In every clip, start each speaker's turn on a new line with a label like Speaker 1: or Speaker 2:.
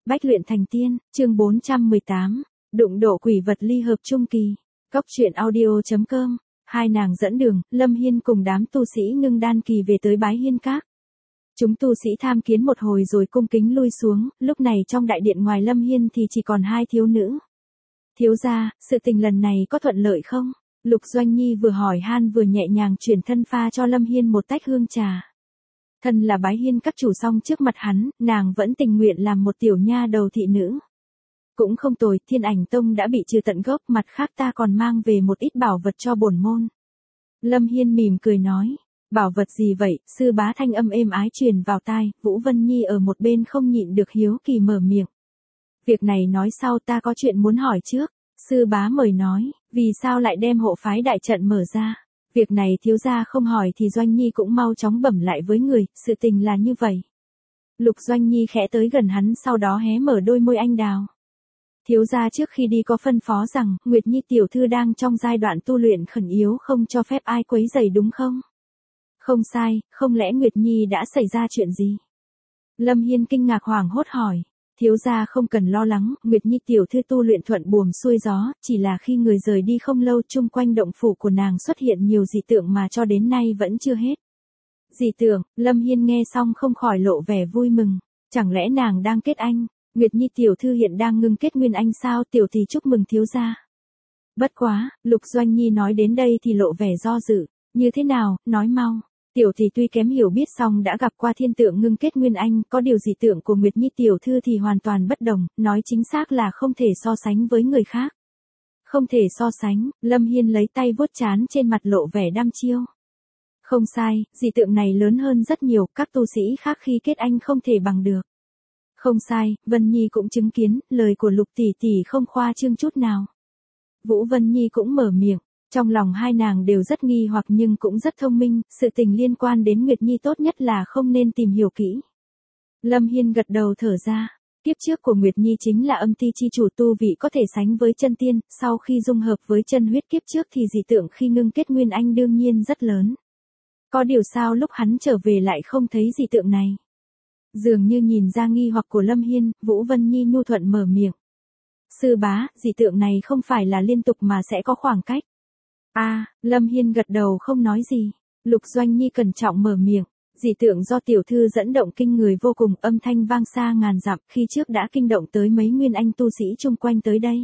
Speaker 1: Bách luyện thành tiên, chương 418, đụng độ quỷ vật ly hợp trung kỳ. Cốc truyện audio.com, hai nàng dẫn đường, Lâm Hiên cùng đám tu sĩ ngưng đan kỳ về tới Bái Hiên Các. Chúng tu sĩ tham kiến một hồi rồi cung kính lui xuống, lúc này trong đại điện ngoài Lâm Hiên thì chỉ còn hai thiếu nữ. Thiếu gia, sự tình lần này có thuận lợi không? Lục Doanh Nhi vừa hỏi han vừa nhẹ nhàng chuyển thân pha cho Lâm Hiên một tách hương trà. Thân là Bái Hiên Các chủ song trước mặt hắn, nàng vẫn tình nguyện làm một tiểu nha đầu thị nữ. Cũng không tồi, Thiên Ảnh Tông đã bị trừ tận gốc, mặt khác ta còn mang về một ít bảo vật cho bổn môn. Lâm Hiên mỉm cười nói, bảo vật gì vậy? Sư bá thanh âm êm ái truyền vào tai, Vũ Vân Nhi ở một bên không nhịn được hiếu kỳ mở miệng. Việc này nói sau, ta có chuyện muốn hỏi trước. Sư bá mời nói, vì sao lại đem hộ phái đại trận mở ra? Việc này thiếu gia không hỏi thì Doanh Nhi cũng mau chóng bẩm lại với người, sự tình là như vậy. Lục Doanh Nhi khẽ tới gần hắn, sau đó hé mở đôi môi anh đào. Thiếu gia trước khi đi có phân phó rằng, Nguyệt Nhi tiểu thư đang trong giai đoạn tu luyện khẩn yếu, không cho phép ai quấy rầy đúng không? Không sai, không lẽ Nguyệt Nhi đã xảy ra chuyện gì? Lâm Hiên kinh ngạc hoảng hốt hỏi. Thiếu gia không cần lo lắng, Nguyệt Nhi tiểu thư tu luyện thuận buồm xuôi gió, chỉ là khi người rời đi không lâu chung quanh động phủ của nàng xuất hiện nhiều dị tượng mà cho đến nay vẫn chưa hết. Dị tượng? Lâm Hiên nghe xong không khỏi lộ vẻ vui mừng. Chẳng lẽ nàng đang kết anh? Nguyệt Nhi tiểu thư hiện đang ngưng kết nguyên anh sao? Tiểu tỷ chúc mừng thiếu gia. Bất quá, Lục Doanh Nhi nói đến đây thì lộ vẻ do dự. Như thế nào, nói mau. Tiểu tỷ tuy kém hiểu biết song đã gặp qua thiên tượng ngưng kết nguyên anh, có điều dị tượng của Nguyệt Nhi tiểu thư thì hoàn toàn bất đồng, nói chính xác là không thể so sánh với người khác. Không thể so sánh, Lâm Hiên lấy tay vuốt trán trên mặt lộ vẻ đăm chiêu. Không sai, dị tượng này lớn hơn rất nhiều, các tu sĩ khác khi kết anh không thể bằng được. Không sai, Vân Nhi cũng chứng kiến, lời của Lục tỷ tỷ không khoa trương chút nào. Vũ Vân Nhi cũng mở miệng. Trong lòng hai nàng đều rất nghi hoặc nhưng cũng rất thông minh, sự tình liên quan đến Nguyệt Nhi tốt nhất là không nên tìm hiểu kỹ. Lâm Hiên gật đầu thở ra, kiếp trước của Nguyệt Nhi chính là âm ti chi chủ, tu vị có thể sánh với chân tiên, sau khi dung hợp với chân huyết kiếp trước thì dị tượng khi ngưng kết nguyên anh đương nhiên rất lớn. Có điều sao lúc hắn trở về lại không thấy dị tượng này? Dường như nhìn ra nghi hoặc của Lâm Hiên, Vũ Vân Nhi nhu thuận mở miệng. Sư bá, dị tượng này không phải là liên tục mà sẽ có khoảng cách. Lâm Hiên gật đầu không nói gì. Lục Doanh Nhi cẩn trọng mở miệng. Dị tượng do tiểu thư dẫn động kinh người vô cùng, âm thanh vang xa ngàn dặm, khi trước đã kinh động tới mấy nguyên anh tu sĩ chung quanh tới đây.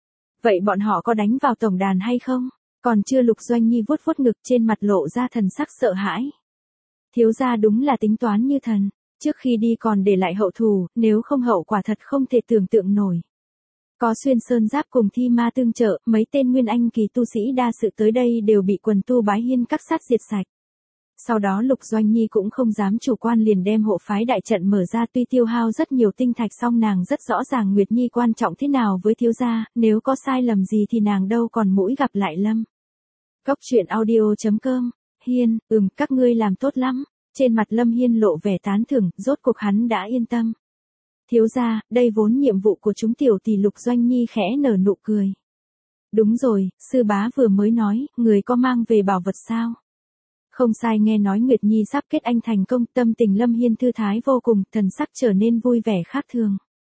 Speaker 1: Vậy bọn họ có đánh vào tổng đàn hay không? Còn chưa. Lục Doanh Nhi vuốt vuốt ngực, trên mặt lộ ra thần sắc sợ hãi. Thiếu gia đúng là tính toán như thần, trước khi đi còn để lại hậu thù, nếu không hậu quả thật không thể tưởng tượng nổi. Có Xuyên Sơn Giáp cùng Thi Ma tương trợ, mấy tên nguyên anh kỳ tu sĩ đa sự tới đây đều bị quần tu Bái Hiên Các sát diệt sạch. Sau đó Lục Doanh Nhi cũng không dám chủ quan, liền đem hộ phái đại trận mở ra, tuy tiêu hao rất nhiều tinh thạch song nàng rất rõ ràng Nguyệt Nhi quan trọng thế nào với thiếu gia, nếu có sai lầm gì thì nàng đâu còn mũi gặp lại Lâm. Cốc truyện audio.com, Hiên, các ngươi làm tốt lắm. Trên mặt Lâm Hiên lộ vẻ tán thưởng, rốt cuộc hắn đã yên tâm. Thiếu gia, đây vốn nhiệm vụ của chúng tiểu tỷ. Lục Doanh Nhi khẽ nở nụ cười. Đúng rồi, sư bá vừa mới nói, người có mang về bảo vật sao? Không sai, nghe nói Nguyệt Nhi sắp kết anh thành công, tâm tình Lâm Hiên thư thái vô cùng, thần sắc trở nên vui vẻ khác thường.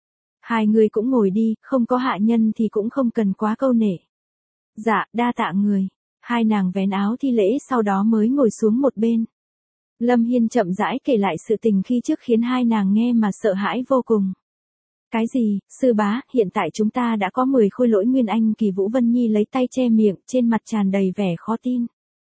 Speaker 1: Hai người cũng ngồi đi, không có hạ nhân thì cũng không cần quá câu nể. Dạ, đa tạ người. Hai nàng vén áo thi lễ sau đó mới ngồi xuống một bên. Lâm Hiên chậm rãi kể lại sự tình khi trước khiến hai nàng nghe mà sợ hãi vô cùng. Cái gì, sư bá, hiện tại chúng ta đã có 10 khôi lỗi nguyên anh kỳ? Vũ Vân Nhi lấy tay che miệng, trên mặt tràn đầy vẻ khó tin.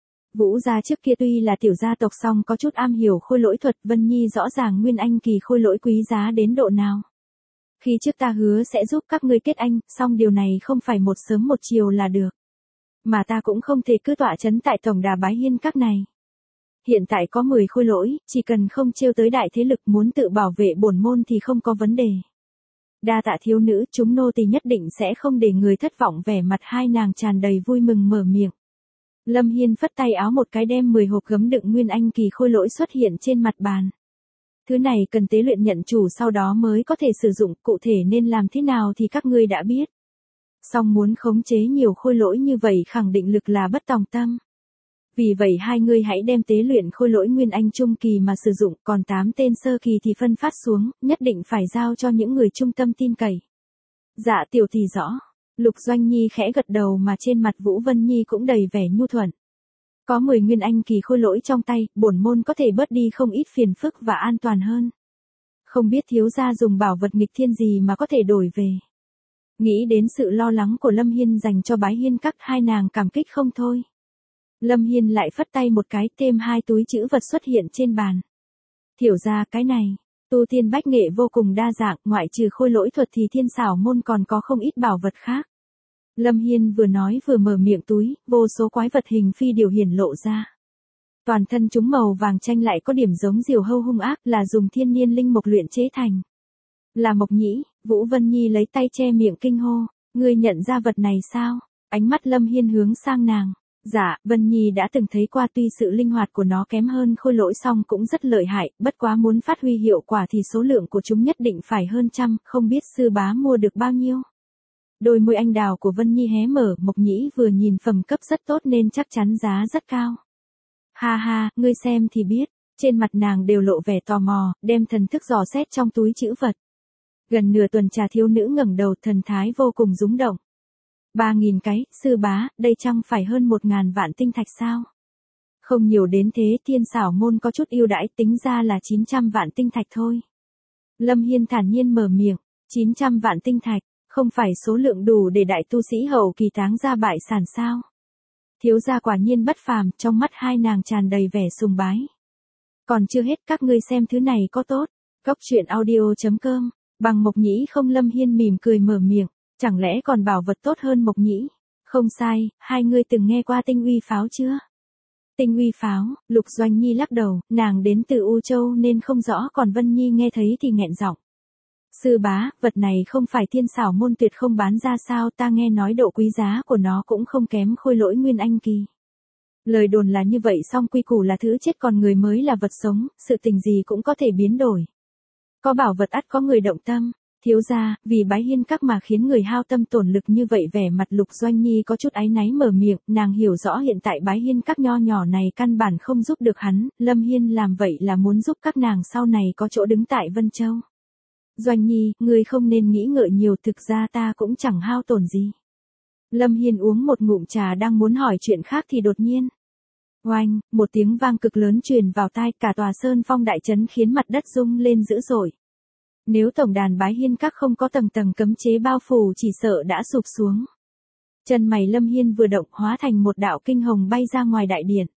Speaker 1: Vũ gia trước kia tuy là tiểu gia tộc song có chút am hiểu khôi lỗi thuật, Vân Nhi rõ ràng nguyên anh kỳ khôi lỗi quý giá đến độ nào. Khi trước ta hứa sẽ giúp các ngươi kết anh, song điều này không phải một sớm một chiều là được. Mà ta cũng không thể cứ tọa chấn tại tổng đà Bái Hiên Các này. Hiện tại có 10 khôi lỗi, chỉ cần không trêu tới đại thế lực, muốn tự bảo vệ bổn môn thì không có vấn đề. Đa tạ thiếu nữ, chúng nô tỳ nhất định sẽ không để người thất vọng. Vẻ mặt hai nàng tràn đầy vui mừng mở miệng. Lâm Hiên phất tay áo một cái, đem 10 hộp gấm đựng nguyên anh kỳ khôi lỗi xuất hiện trên mặt bàn. Thứ này cần tế luyện nhận chủ sau đó mới có thể sử dụng, cụ thể nên làm thế nào thì các ngươi đã biết. Song muốn khống chế nhiều khôi lỗi như vậy khẳng định lực là bất tòng tâm. Vì vậy hai ngươi hãy đem tế luyện khôi lỗi nguyên anh trung kỳ mà sử dụng, còn 8 tên sơ kỳ thì phân phát xuống, nhất định phải giao cho những người trung tâm tin cậy. Dạ tiểu tỷ rõ. Lục Doanh Nhi khẽ gật đầu mà trên mặt Vũ Vân Nhi cũng đầy vẻ nhu thuận. Có 10 nguyên anh kỳ khôi lỗi trong tay, bổn môn có thể bớt đi không ít phiền phức và an toàn hơn. Không biết thiếu gia dùng bảo vật nghịch thiên gì mà có thể đổi về. Nghĩ đến sự lo lắng của Lâm Hiên dành cho Bái Hiên Các, hai nàng cảm kích không thôi. Lâm Hiên lại phất tay một cái, thêm 2 túi trữ vật xuất hiện trên bàn. Thiểu ra cái này, tu tiên bách nghệ vô cùng đa dạng, ngoại trừ khôi lỗi thuật thì thiên xảo môn còn có không ít bảo vật khác. Lâm Hiên vừa nói vừa mở miệng túi, vô số quái vật hình phi điều hiển lộ ra. Toàn thân chúng màu vàng chanh lại có điểm giống diều hâu hung ác, là dùng thiên niên linh mộc luyện chế thành. Là mộc nhĩ. Vũ Vân Nhi lấy tay che miệng kinh hô, ngươi nhận ra vật này sao? Ánh mắt Lâm Hiên hướng sang nàng. Dạ, Vân Nhi đã từng thấy qua, tuy sự linh hoạt của nó kém hơn khôi lỗi song cũng rất lợi hại, bất quá muốn phát huy hiệu quả thì số lượng của chúng nhất định phải hơn trăm, không biết sư bá mua được bao nhiêu. Đôi môi anh đào của Vân Nhi hé mở, mộc nhĩ vừa nhìn phẩm cấp rất tốt nên chắc chắn giá rất cao. Ha ha, ngươi xem thì biết. Trên mặt nàng đều lộ vẻ tò mò, đem thần thức dò xét trong túi trữ vật. Gần nửa tuần trà thiếu nữ ngẩng đầu, thần thái vô cùng rúng động. 3.000 cái, sư bá, đây chăng phải hơn 1.000 vạn tinh thạch sao? Không nhiều đến thế, thiên xảo môn có chút ưu đãi, tính ra là 900 vạn tinh thạch thôi. Lâm Hiên thản nhiên mở miệng, 900 vạn tinh thạch, không phải số lượng đủ để đại tu sĩ hậu kỳ táng ra bại sản sao? Thiếu gia quả nhiên bất phàm, trong mắt hai nàng tràn đầy vẻ sùng bái. Còn chưa hết, các ngươi xem thứ này có tốt. Góc truyện audio.com, bằng mộc nhĩ không? Lâm Hiên mỉm cười mở miệng, chẳng lẽ còn bảo vật tốt hơn mộc nhĩ? Không sai, hai ngươi từng nghe qua tinh uy pháo chưa? Tinh uy pháo, Lục Doanh Nhi lắc đầu, nàng đến từ U Châu nên không rõ, còn Vân Nhi nghe thấy thì nghẹn giọng. Sư bá, vật này không phải thiên xảo môn tuyệt không bán ra sao? Ta nghe nói độ quý giá của nó cũng không kém khôi lỗi nguyên anh kỳ. Lời đồn là như vậy, song quy củ là thứ chết, còn người mới là vật sống, sự tình gì cũng có thể biến đổi. Có bảo vật ắt có người động tâm. Thiếu gia, vì Bái Hiên Các mà khiến người hao tâm tổn lực như vậy. Vẻ mặt Lục Doanh Nhi có chút áy náy mở miệng, nàng hiểu rõ hiện tại Bái Hiên Các nho nhỏ này căn bản không giúp được hắn, Lâm Hiên làm vậy là muốn giúp các nàng sau này có chỗ đứng tại Vân Châu. Doanh Nhi, ngươi không nên nghĩ ngợi nhiều, thực ra ta cũng chẳng hao tổn gì. Lâm Hiên uống một ngụm trà đang muốn hỏi chuyện khác thì đột nhiên. Oanh, một tiếng vang cực lớn truyền vào tai, cả tòa sơn phong đại trấn khiến mặt đất rung lên dữ dội. Nếu tổng đàn Bái Hiên Các không có tầng tầng cấm chế bao phủ chỉ sợ đã sụp xuống. Chân mày Lâm Hiên vừa động, hóa thành một đạo kinh hồng bay ra ngoài đại điện.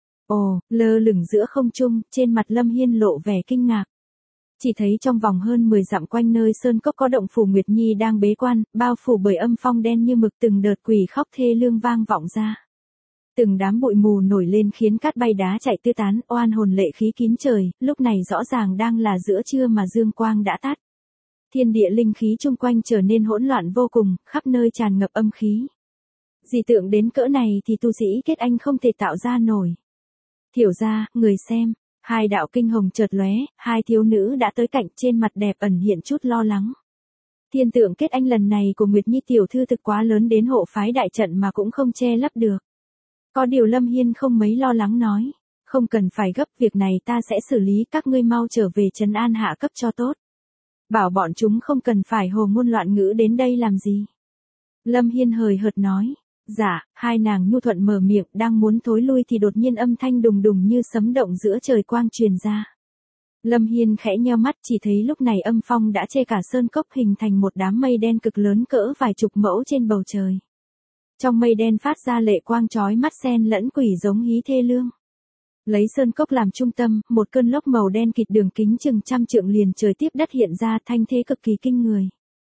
Speaker 1: Ồ, lơ lửng giữa không trung, trên mặt Lâm Hiên lộ vẻ kinh ngạc. Chỉ thấy trong vòng hơn 10 dặm quanh nơi sơn cốc có động phủ Nguyệt Nhi đang bế quan, bao phủ bởi âm phong đen như mực, từng đợt quỷ khóc thê lương vang vọng ra. Từng đám bụi mù nổi lên khiến cát bay đá chạy tứ tán, oan hồn lệ khí kín trời, lúc này rõ ràng đang là giữa trưa mà dương quang đã tắt. Thiên địa linh khí chung quanh trở nên hỗn loạn vô cùng, khắp nơi tràn ngập âm khí. Dị tượng đến cỡ này thì tu sĩ kết anh không thể tạo ra nổi. Thiểu ra, người xem, hai đạo kinh hồng chợt lóe, hai thiếu nữ đã tới cạnh, trên mặt đẹp ẩn hiện chút lo lắng. Thiên tượng kết anh lần này của Nguyệt Nhi tiểu thư thực quá lớn, đến hộ phái đại trận mà cũng không che lấp được. Có điều Lâm Hiên không mấy lo lắng nói, không cần phải gấp, việc này ta sẽ xử lý, các ngươi mau trở về trấn an hạ cấp cho tốt. Bảo bọn chúng không cần phải hồ ngôn loạn ngữ đến đây làm gì. Lâm Hiên hời hợt nói, dạ, hai nàng nhu thuận mở miệng, đang muốn thối lui thì đột nhiên âm thanh đùng đùng như sấm động giữa trời quang truyền ra. Lâm Hiên khẽ nheo mắt, chỉ thấy lúc này âm phong đã che cả sơn cốc, hình thành một đám mây đen cực lớn cỡ vài chục mẫu trên bầu trời. Trong mây đen phát ra lệ quang chói mắt xen lẫn quỷ giống hí thê lương. Lấy sơn cốc làm trung tâm, một cơn lốc màu đen kịt đường kính chừng 100 trượng liền trời tiếp đất hiện ra, thanh thế cực kỳ kinh người.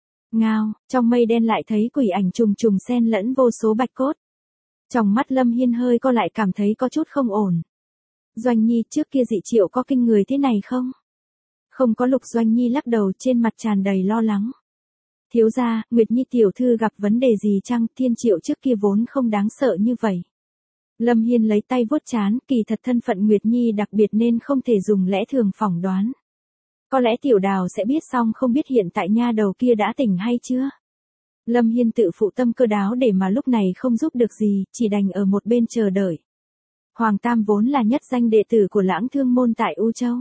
Speaker 1: Ngao, trong mây đen lại thấy quỷ ảnh trùng trùng xen lẫn vô số bạch cốt. Trong mắt Lâm Hiên hơi co lại, cảm thấy có chút không ổn. Doanh Nhi, trước kia dị triệu có kinh người thế này không? Không có. Lục Doanh Nhi lắc đầu, trên mặt tràn đầy lo lắng. Thiếu gia, Nguyệt Nhi tiểu thư gặp vấn đề gì chăng? Thiên triệu trước kia vốn không đáng sợ như vậy. Lâm Hiên lấy tay vuốt trán, kỳ thật thân phận Nguyệt Nhi đặc biệt nên không thể dùng lẽ thường phỏng đoán. Có lẽ tiểu đào sẽ biết, song không biết hiện tại nha đầu kia đã tỉnh hay chưa. Lâm Hiên tự phụ tâm cơ đáo để mà lúc này không giúp được gì, chỉ đành ở một bên chờ đợi. Hoàng Tam vốn là nhất danh đệ tử của Lãng Thương môn tại U Châu.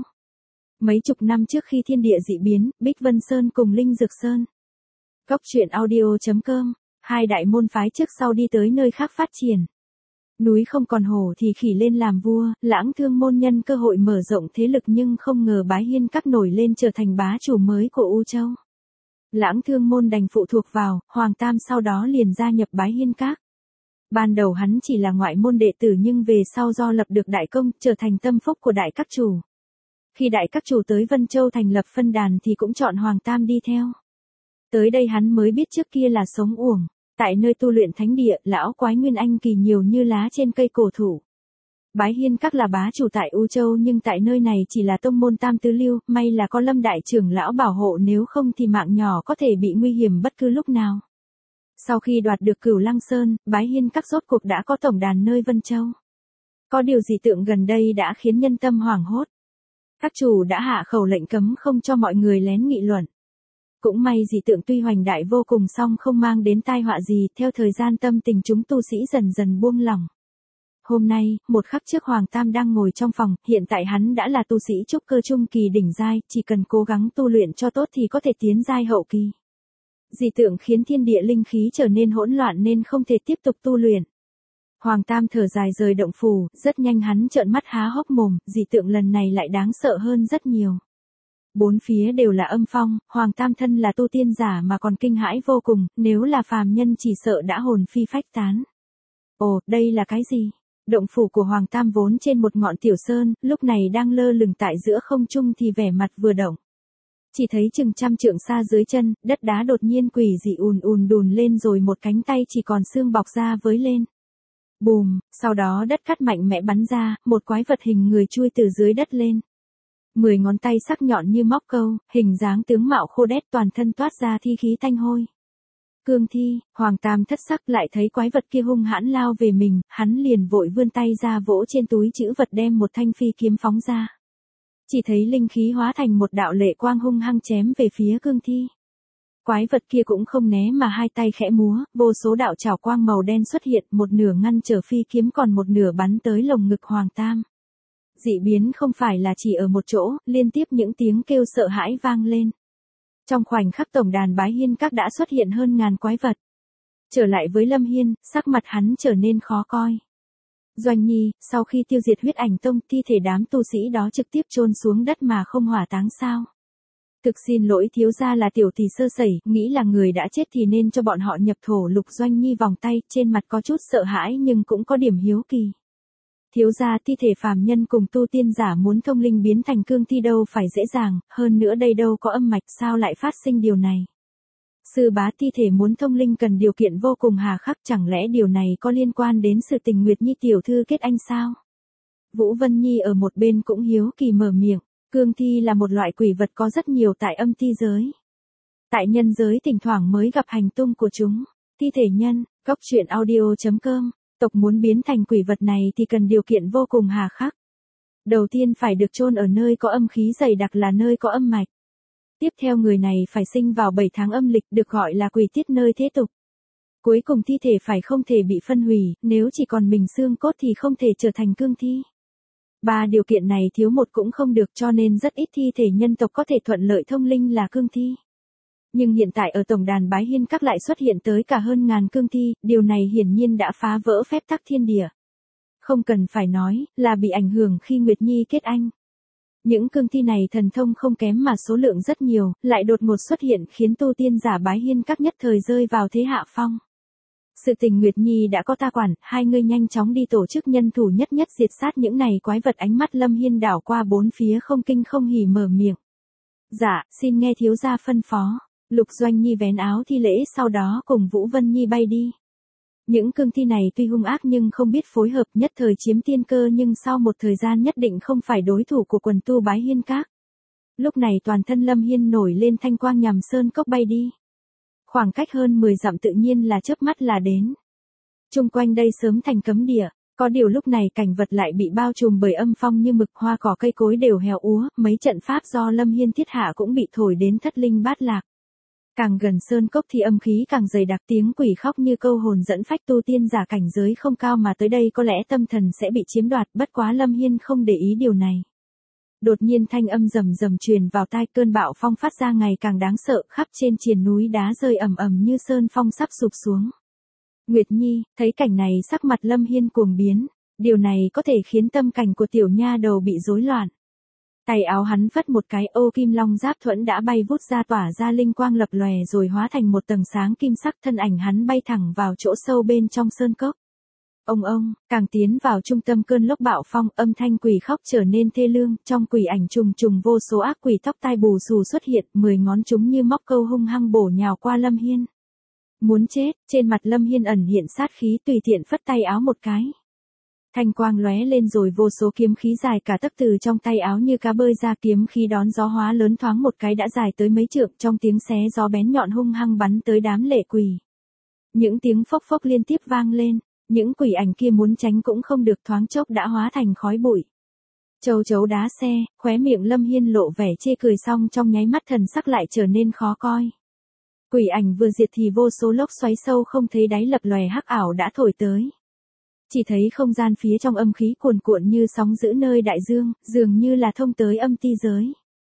Speaker 1: Mấy chục năm trước khi thiên địa dị biến, Bích Vân Sơn cùng Linh Dược Sơn. Cốc truyện audio.com, hai đại môn phái trước sau đi tới nơi khác phát triển. Núi không còn hổ thì khỉ lên làm vua, Lãng Thương môn nhân cơ hội mở rộng thế lực nhưng không ngờ Bái Hiên Các nổi lên trở thành bá chủ mới của U Châu. Lãng Thương môn đành phụ thuộc vào, Hoàng Tam sau đó liền gia nhập Bái Hiên Các. Ban đầu hắn chỉ là ngoại môn đệ tử nhưng về sau do lập được đại công, trở thành tâm phúc của đại các chủ. Khi đại các chủ tới Vân Châu thành lập phân đàn thì cũng chọn Hoàng Tam đi theo. Tới đây hắn mới biết trước kia là sống uổng. Tại nơi tu luyện thánh địa, lão quái Nguyên Anh kỳ nhiều như lá trên cây cổ thụ. Bái Hiên Các là bá chủ tại U Châu nhưng tại nơi này chỉ là tông môn tam tứ lưu, may là có Lâm đại trưởng lão bảo hộ, nếu không thì mạng nhỏ có thể bị nguy hiểm bất cứ lúc nào. Sau khi đoạt được Cửu Lăng Sơn, Bái Hiên Các rốt cuộc đã có tổng đàn nơi Vân Châu. Có điều dị tượng gần đây đã khiến nhân tâm hoảng hốt. Các chủ đã hạ khẩu lệnh cấm không cho mọi người lén nghị luận. Cũng may dị tượng tuy hoành đại vô cùng song không mang đến tai họa gì, theo thời gian tâm tình chúng tu sĩ dần dần buông lỏng. Hôm nay, một khắc trước Hoàng Tam đang ngồi trong phòng, hiện tại hắn đã là tu sĩ trúc cơ trung kỳ đỉnh giai, chỉ cần cố gắng tu luyện cho tốt thì có thể tiến giai hậu kỳ. Dị tượng khiến thiên địa linh khí trở nên hỗn loạn nên không thể tiếp tục tu luyện. Hoàng Tam thở dài rời động phủ, rất nhanh hắn trợn mắt há hốc mồm, dị tượng lần này lại đáng sợ hơn rất nhiều. Bốn phía đều là âm phong, Hoàng Tam thân là tu tiên giả mà còn kinh hãi vô cùng, nếu là phàm nhân chỉ sợ đã hồn phi phách tán. Ồ, đây là cái gì? Động phủ của Hoàng Tam vốn trên một ngọn tiểu sơn, lúc này đang lơ lửng tại giữa không trung thì vẻ mặt vừa động. Chỉ thấy chừng trăm trượng xa dưới chân, đất đá đột nhiên quỷ dị ùn ùn đùn lên rồi một cánh tay chỉ còn xương bọc ra với lên. Bùm, sau đó đất cát mạnh mẽ bắn ra, một quái vật hình người chui từ dưới đất lên. 10 ngón tay sắc nhọn như móc câu, hình dáng tướng mạo khô đét, toàn thân toát ra thi khí tanh hôi. Cương thi, Hoàng Tam thất sắc, lại thấy quái vật kia hung hãn lao về mình, hắn liền vội vươn tay ra vỗ trên túi trữ vật đem một thanh phi kiếm phóng ra. Chỉ thấy linh khí hóa thành một đạo lệ quang hung hăng chém về phía cương thi. Quái vật kia cũng không né mà hai tay khẽ múa, vô số đạo trảo quang màu đen xuất hiện, một nửa ngăn trở phi kiếm còn một nửa bắn tới lồng ngực Hoàng Tam. Dị biến không phải là chỉ ở một chỗ, liên tiếp những tiếng kêu sợ hãi vang lên. Trong khoảnh khắc tổng đàn Bái Hiên Các đã xuất hiện hơn ngàn quái vật. Trở lại với Lâm Hiên, sắc mặt hắn trở nên khó coi. Doanh Nhi, sau khi tiêu diệt Huyết Ảnh Tông, thi thể đám tu sĩ đó trực tiếp chôn xuống đất mà không hỏa táng sao? Thực xin lỗi thiếu gia, là tiểu tỷ sơ sẩy, nghĩ là người đã chết thì nên cho bọn họ nhập thổ. Lục Doanh Nhi vòng tay, trên mặt có chút sợ hãi nhưng cũng có điểm hiếu kỳ. Thiếu gia, thi thể phàm nhân cùng tu tiên giả muốn thông linh biến thành cương thi đâu phải dễ dàng, hơn nữa đây đâu có âm mạch, sao lại phát sinh điều này? Sư bá, thi thể muốn thông linh cần điều kiện vô cùng hà khắc, chẳng lẽ điều này có liên quan đến sự tình Nguyệt Nhi tiểu thư kết anh sao? Vũ Vân Nhi ở một bên cũng hiếu kỳ mở miệng, cương thi là một loại quỷ vật có rất nhiều tại âm ti giới. Tại nhân giới thỉnh thoảng mới gặp hành tung của chúng. Thi thể nhân, cốc truyện audio.com. Tộc muốn biến thành quỷ vật này thì cần điều kiện vô cùng hà khắc. Đầu tiên phải được chôn ở nơi có âm khí dày đặc, là nơi có âm mạch. Tiếp theo người này phải sinh vào 7 tháng âm lịch, được gọi là quỷ tiết nơi thế tục. Cuối cùng thi thể phải không thể bị phân hủy, nếu chỉ còn mình xương cốt thì không thể trở thành cương thi. 3 điều kiện này thiếu một cũng không được, cho nên rất ít thi thể nhân tộc có thể thuận lợi thông linh là cương thi. Nhưng hiện tại ở tổng đàn Bái Hiên Các lại xuất hiện tới cả hơn ngàn cương thi, điều này hiển nhiên đã phá vỡ phép tắc thiên địa. Không cần phải nói, là bị ảnh hưởng khi Nguyệt Nhi kết anh. Những cương thi này thần thông không kém mà số lượng rất nhiều, lại đột ngột xuất hiện khiến tu tiên giả Bái Hiên Các nhất thời rơi vào thế hạ phong. Sự tình Nguyệt Nhi đã có ta quản, hai người nhanh chóng đi tổ chức nhân thủ nhất nhất diệt sát những này quái vật. Ánh mắt Lâm Hiên đảo qua bốn phía không kinh không hỉ mở miệng. Dạ, xin nghe thiếu gia phân phó. Lục Doanh Nhi vén áo thi lễ, sau đó cùng Vũ Vân Nhi bay đi. Những cương thi này tuy hung ác nhưng không biết phối hợp, nhất thời chiếm tiên cơ, nhưng sau một thời gian nhất định không phải đối thủ của quần tu Bái Hiên Các. Lúc này toàn thân Lâm Hiên nổi lên thanh quang nhằm sơn cốc bay đi. Khoảng cách hơn 10 dặm tự nhiên là chớp mắt là đến. Chung quanh đây sớm thành cấm địa, có điều lúc này cảnh vật lại bị bao trùm bởi âm phong như mực, hoa cỏ cây cối đều héo úa, mấy trận pháp do Lâm Hiên thiết hạ cũng bị thổi đến thất linh bát lạc. Càng gần sơn cốc thì âm khí càng dày đặc, tiếng quỷ khóc như câu hồn dẫn phách. Tu tiên giả cảnh giới không cao mà tới đây có lẽ tâm thần sẽ bị chiếm đoạt, bất quá Lâm Hiên không để ý điều này. Đột nhiên thanh âm rầm rầm truyền vào tai, cơn bạo phong phát ra ngày càng đáng sợ, khắp trên triền núi đá rơi ầm ầm như sơn phong sắp sụp xuống. Nguyệt Nhi, thấy cảnh này sắc mặt Lâm Hiên cuồng biến, điều này có thể khiến tâm cảnh của tiểu nha đầu bị rối loạn. Tay áo hắn phất một cái, ô kim long giáp thuẫn đã bay vút ra tỏa ra linh quang lập lòe rồi hóa thành một tầng sáng kim sắc, thân ảnh hắn bay thẳng vào chỗ sâu bên trong sơn cốc. Ông, càng tiến vào trung tâm cơn lốc bạo phong, âm thanh quỷ khóc trở nên thê lương, trong quỷ ảnh trùng trùng vô số ác quỷ tóc tai bù xù xuất hiện, 10 ngón chúng như móc câu hung hăng bổ nhào qua Lâm Hiên. Muốn chết, trên mặt Lâm Hiên ẩn hiện sát khí, tùy tiện phất tay áo một cái. Thanh quang lóe lên rồi vô số kiếm khí dài cả tấc từ trong tay áo như cá bơi ra, kiếm khí đón gió hóa lớn thoáng một cái đã dài tới mấy trượng, trong tiếng xé gió bén nhọn hung hăng bắn tới đám lệ quỷ. Những tiếng phốc phốc liên tiếp vang lên, những quỷ ảnh kia muốn tránh cũng không được, thoáng chốc đã hóa thành khói bụi. Châu chấu đá xe, khóe miệng Lâm Hiên lộ vẻ chê cười, xong trong nháy mắt thần sắc lại trở nên khó coi. Quỷ ảnh vừa diệt thì vô số lốc xoáy sâu không thấy đáy lập lòe hắc ảo đã thổi tới. Chỉ thấy không gian phía trong âm khí cuồn cuộn như sóng dữ nơi đại dương, dường như là thông tới âm ti giới.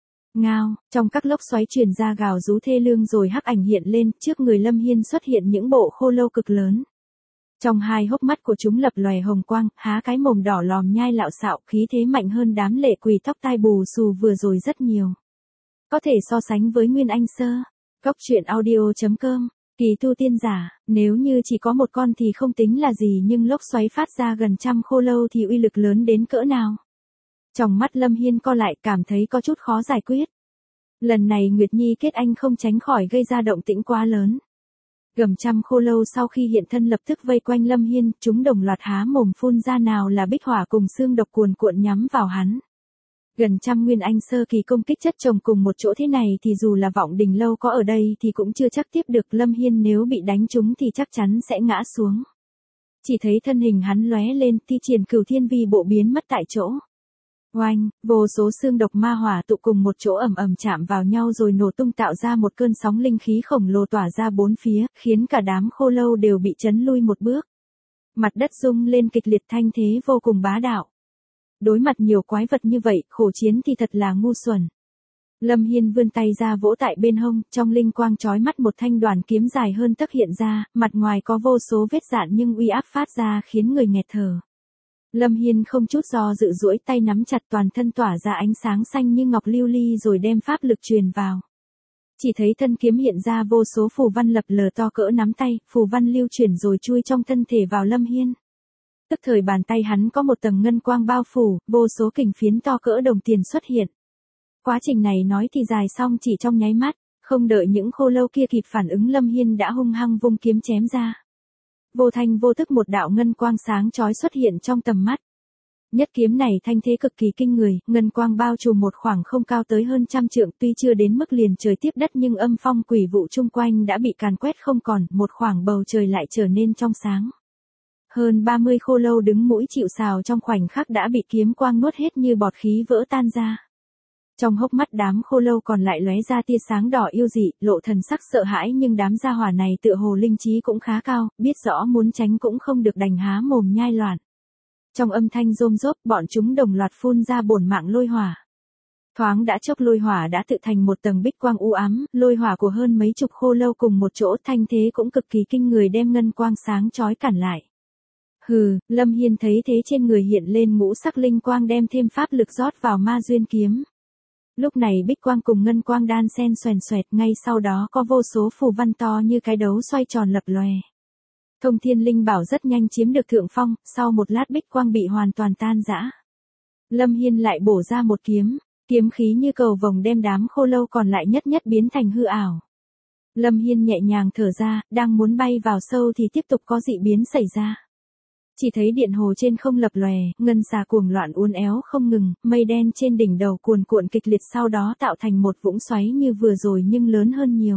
Speaker 1: Ngao, trong các lốc xoáy truyền ra gào rú thê lương rồi hắc ảnh hiện lên, trước người Lâm Hiên xuất hiện những bộ khô lâu cực lớn. Trong hai hốc mắt của chúng lập lòe hồng quang, há cái mồm đỏ lòm nhai lạo xạo, khí thế mạnh hơn đám lệ quỷ tóc tai bù xù vừa rồi rất nhiều. Có thể so sánh với Nguyên Anh Sơ. Cốc truyện audio.com. Kỳ tu tiên giả, nếu như chỉ có một con thì không tính là gì, nhưng lốc xoáy phát ra gần trăm khô lâu thì uy lực lớn đến cỡ nào. Trong mắt Lâm Hiên co lại, cảm thấy có chút khó giải quyết. Lần này Nguyệt Nhi kết anh không tránh khỏi gây ra động tĩnh quá lớn. Gầm trăm khô lâu sau khi hiện thân lập tức vây quanh Lâm Hiên, chúng đồng loạt há mồm phun ra, nào là bích hỏa cùng xương độc cuồn cuộn nhắm vào hắn. Gần trăm Nguyên Anh sơ kỳ công kích chất chồng cùng một chỗ thế này thì dù là Vọng Đình Lâu có ở đây thì cũng chưa chắc tiếp được. Lâm Hiên nếu bị đánh trúng thì chắc chắn sẽ ngã xuống. Chỉ thấy thân hình hắn lóe lên, thi triển Cửu Thiên Vi bộ biến mất tại chỗ. Oanh, vô số xương độc ma hỏa tụ cùng một chỗ ầm ầm chạm vào nhau rồi nổ tung, tạo ra một cơn sóng linh khí khổng lồ tỏa ra bốn phía, khiến cả đám khô lâu đều bị chấn lui một bước. Mặt đất rung lên kịch liệt, thanh thế vô cùng bá đạo. Đối mặt nhiều quái vật như vậy, khổ chiến thì thật là ngu xuẩn. Lâm Hiên vươn tay ra vỗ tại bên hông, trong linh quang chói mắt một thanh đoàn kiếm dài hơn tấc hiện ra, mặt ngoài có vô số vết rạn nhưng uy áp phát ra khiến người nghẹt thở. Lâm Hiên không chút do dự duỗi tay nắm chặt, toàn thân tỏa ra ánh sáng xanh như ngọc lưu ly rồi đem pháp lực truyền vào. Chỉ thấy thân kiếm hiện ra vô số phù văn lập lờ to cỡ nắm tay, phù văn lưu chuyển rồi chui trong thân thể vào Lâm Hiên. Tức thời bàn tay hắn có một tầng ngân quang bao phủ, vô số kình phiến to cỡ đồng tiền xuất hiện. Quá trình này nói thì dài, xong chỉ trong nháy mắt, không đợi những khô lâu kia kịp phản ứng, Lâm Hiên đã hung hăng vung kiếm chém ra. Vô thanh vô tức một đạo ngân quang sáng chói xuất hiện trong tầm mắt. Nhất kiếm này thanh thế cực kỳ kinh người, ngân quang bao trùm một khoảng không cao tới hơn trăm trượng, tuy chưa đến mức liền trời tiếp đất nhưng âm phong quỷ vụ chung quanh đã bị càn quét không còn, một khoảng bầu trời lại trở nên trong sáng. Hơn 30 khô lâu đứng mũi chịu sào trong khoảnh khắc đã bị kiếm quang nuốt hết như bọt khí vỡ tan ra. Trong hốc mắt đám khô lâu còn lại lóe ra tia sáng đỏ yêu dị, lộ thần sắc sợ hãi, nhưng đám gia hỏa này tựa hồ linh trí cũng khá cao, biết rõ muốn tránh cũng không được, đành há mồm nhai loạn. Trong âm thanh rôm rốp, bọn chúng đồng loạt phun ra bổn mạng lôi hỏa. Thoáng đã chốc lôi hỏa đã tự thành một tầng bích quang u ám, lôi hỏa của hơn mấy chục khô lâu cùng một chỗ, thanh thế cũng cực kỳ kinh người, đem ngân quang sáng chói cản lại. Hừ, Lâm Hiên thấy thế trên người hiện lên ngũ sắc linh quang, đem thêm pháp lực rót vào ma duyên kiếm. Lúc này bích quang cùng ngân quang đan xen xoèn xoẹt, ngay sau đó có vô số phù văn to như cái đấu xoay tròn lập lòe. Thông Thiên Linh Bảo rất nhanh chiếm được thượng phong, sau một lát bích quang bị hoàn toàn tan rã. Lâm Hiên lại bổ ra một kiếm, kiếm khí như cầu vồng đem đám khô lâu còn lại nhất nhất biến thành hư ảo. Lâm Hiên nhẹ nhàng thở ra, đang muốn bay vào sâu thì tiếp tục có dị biến xảy ra. Chỉ thấy điện hồ trên không lập lòe, ngân xà cuồng loạn uốn éo không ngừng, mây đen trên đỉnh đầu cuồn cuộn kịch liệt, sau đó tạo thành một vũng xoáy như vừa rồi nhưng lớn hơn nhiều.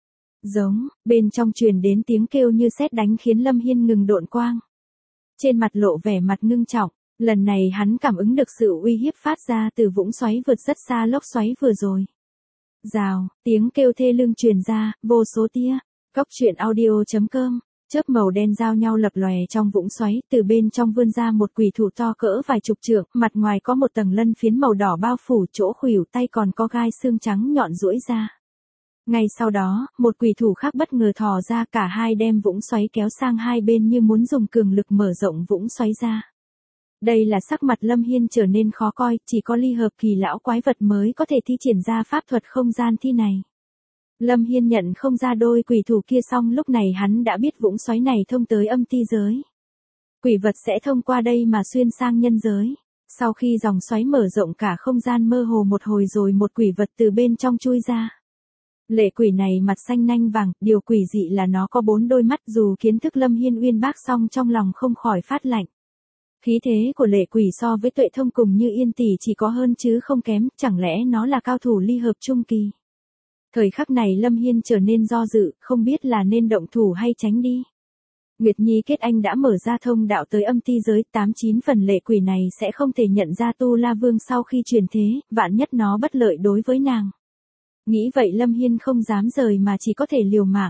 Speaker 1: Giống, bên trong truyền đến tiếng kêu như sét đánh khiến Lâm Hiên ngừng độn quang. Trên mặt lộ vẻ mặt ngưng trọng, lần này hắn cảm ứng được sự uy hiếp phát ra từ vũng xoáy vượt rất xa lốc xoáy vừa rồi. Rào, tiếng kêu thê lương truyền ra, vô số tia. Cóc truyện audio.com. Chớp màu đen giao nhau lập lòe trong vũng xoáy, từ bên trong vươn ra một quỷ thủ to cỡ vài chục trượng, mặt ngoài có một tầng lân phiến màu đỏ bao phủ, chỗ khuỷu tay còn có gai xương trắng nhọn duỗi ra. Ngay sau đó, một quỷ thủ khác bất ngờ thò ra, cả hai đem vũng xoáy kéo sang hai bên như muốn dùng cường lực mở rộng vũng xoáy ra. Đây là sắc mặt Lâm Hiên trở nên khó coi, chỉ có ly hợp kỳ lão quái vật mới có thể thi triển ra pháp thuật không gian thi này. Lâm Hiên nhận không ra đôi quỷ thủ kia, xong lúc này hắn đã biết vũng xoáy này thông tới âm ti giới. Quỷ vật sẽ thông qua đây mà xuyên sang nhân giới. Sau khi dòng xoáy mở rộng cả không gian mơ hồ một hồi rồi một quỷ vật từ bên trong chui ra. Lệ quỷ này mặt xanh nanh vàng, điều quỷ dị là nó có 4 đôi mắt, dù kiến thức Lâm Hiên uyên bác song trong lòng không khỏi phát lạnh. Khí thế của lệ quỷ so với Tuệ Thông cùng Như Yên tỷ chỉ có hơn chứ không kém, chẳng lẽ nó là cao thủ ly hợp trung kỳ. Thời khắc này Lâm Hiên trở nên do dự, không biết là nên động thủ hay tránh đi. Nguyệt Nhi Kết Anh đã mở ra thông đạo tới âm ti giới, 89 phần lệ quỷ này sẽ không thể nhận ra Tu La Vương sau khi truyền thế, vạn nhất nó bất lợi đối với nàng. Nghĩ vậy Lâm Hiên không dám rời mà chỉ có thể liều mạng.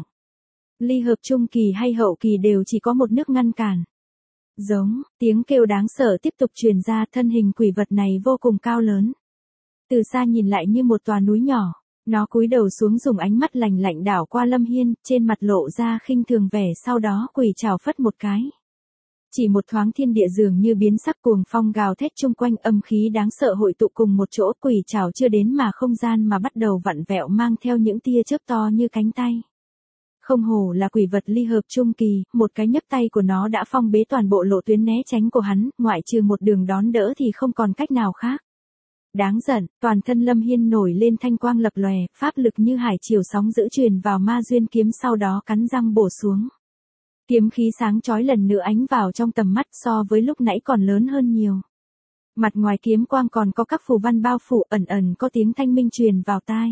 Speaker 1: Ly hợp trung kỳ hay hậu kỳ đều chỉ có một nước ngăn cản. Giống, tiếng kêu đáng sợ tiếp tục truyền ra, thân hình quỷ vật này vô cùng cao lớn. Từ xa nhìn lại như một tòa núi nhỏ, nó cúi đầu xuống dùng ánh mắt lạnh lạnh đảo qua Lâm Hiên, trên mặt lộ ra khinh thường vẻ, sau đó quỷ trảo phất một cái. Chỉ một thoáng thiên địa dường như biến sắc, cuồng phong gào thét chung quanh, âm khí đáng sợ hội tụ cùng một chỗ, quỷ trảo chưa đến mà không gian mà bắt đầu vặn vẹo, mang theo những tia chớp to như cánh tay. Không hổ là quỷ vật ly hợp trung kỳ, một cái nhấc tay của nó đã phong bế toàn bộ lộ tuyến né tránh của hắn, ngoại trừ một đường đón đỡ thì không còn cách nào khác. Đáng giận, toàn thân Lâm Hiên nổi lên thanh quang lập lòe, pháp lực như hải triều sóng dữ truyền vào ma duyên kiếm, sau đó cắn răng bổ xuống. Kiếm khí sáng chói lần nữa ánh vào trong tầm mắt, so với lúc nãy còn lớn hơn nhiều. Mặt ngoài kiếm quang còn có các phù văn bao phủ, ẩn ẩn có tiếng thanh minh truyền vào tai.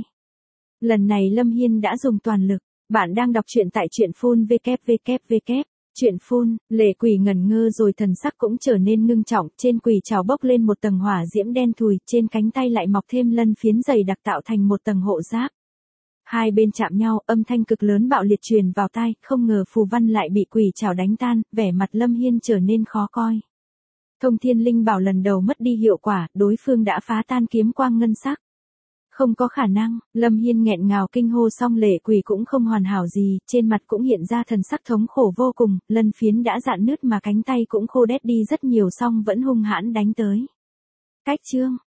Speaker 1: Lần này Lâm Hiên đã dùng toàn lực. Bạn đang đọc truyện tại truyện phun www. Truyện phun, lệ quỷ ngẩn ngơ rồi thần sắc cũng trở nên ngưng trọng, trên quỷ trảo bốc lên một tầng hỏa diễm đen thùi, trên cánh tay lại mọc thêm lân phiến dày đặc tạo thành một tầng hộ giáp. Hai bên chạm nhau, âm thanh cực lớn bạo liệt truyền vào tai, không ngờ phù văn lại bị quỷ trảo đánh tan, vẻ mặt Lâm Hiên trở nên khó coi. Thông Thiên Linh Bảo lần đầu mất đi hiệu quả, đối phương đã phá tan kiếm quang ngân sắc. Không có khả năng, Lâm Hiên nghẹn ngào kinh hô, xong lệ quỷ cũng không hoàn hảo gì, trên mặt cũng hiện ra thần sắc thống khổ vô cùng, lân phiến đã rạn nứt mà cánh tay cũng khô đét đi rất nhiều, song vẫn hung hãn đánh tới. Cách chương,